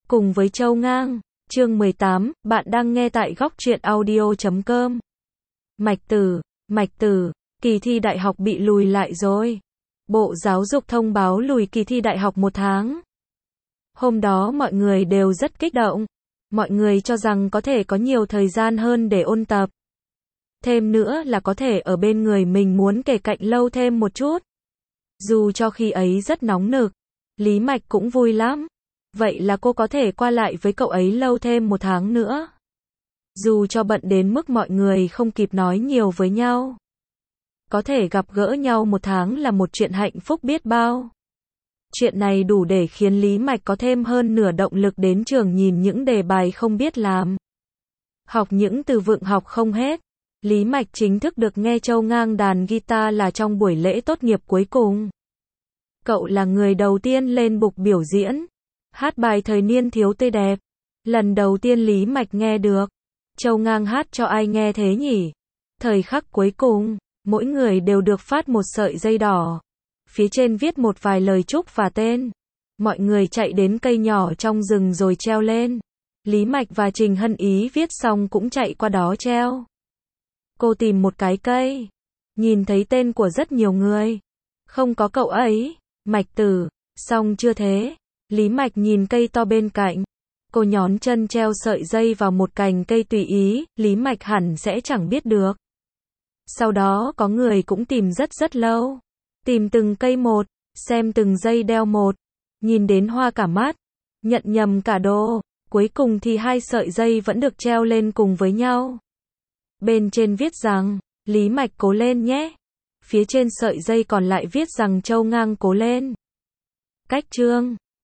cùng với Châu Ngang. Chương 18, bạn đang nghe tại góc truyện audio.com. Mạch Tử, kỳ thi đại học bị lùi lại rồi. Bộ Giáo dục thông báo lùi kỳ thi đại học 1 tháng. Hôm đó mọi người đều rất kích động. Mọi người cho rằng có thể có nhiều thời gian hơn để ôn tập. Thêm nữa là có thể ở bên người mình muốn kề cạnh lâu thêm một chút. Dù cho khi ấy rất nóng nực, Lý Mạch cũng vui lắm. Vậy là cô có thể qua lại với cậu ấy lâu thêm 1 tháng nữa. Dù cho bận đến mức mọi người không kịp nói nhiều với nhau. Có thể gặp gỡ nhau 1 tháng là một chuyện hạnh phúc biết bao. Chuyện này đủ để khiến Lý Mạch có thêm hơn nửa động lực đến trường nhìn những đề bài không biết làm. Học những từ vựng học không hết. Lý Mạch chính thức được nghe Châu Ngang đàn guitar là trong buổi lễ tốt nghiệp cuối cùng. Cậu là người đầu tiên lên bục biểu diễn. Hát bài Thời niên thiếu tươi đẹp. Lần đầu tiên Lý Mạch nghe được. Châu Ngang hát cho ai nghe thế nhỉ? Thời khắc cuối cùng, mỗi người đều được phát một sợi dây đỏ. Phía trên viết một vài lời chúc và tên. Mọi người chạy đến cây nhỏ trong rừng rồi treo lên. Lý Mạch và Trình Hân Ý viết xong cũng chạy qua đó treo. Cô tìm một cái cây. Nhìn thấy tên của rất nhiều người. Không có cậu ấy. Mạch Tử. Xong chưa thế? Lý Mạch nhìn cây to bên cạnh. Cô nhón chân treo sợi dây vào một cành cây tùy ý. Lý Mạch hẳn sẽ chẳng biết được. Sau đó có người cũng tìm rất lâu. Tìm từng cây một. Xem từng dây đeo một. Nhìn đến hoa cả mắt. Nhận nhầm cả đồ. Cuối cùng thì 2 sợi dây vẫn được treo lên cùng với nhau. Bên trên viết rằng, Lý Mạch cố lên nhé. Phía trên sợi dây còn lại viết rằng Châu Ngang cố lên. Cách chương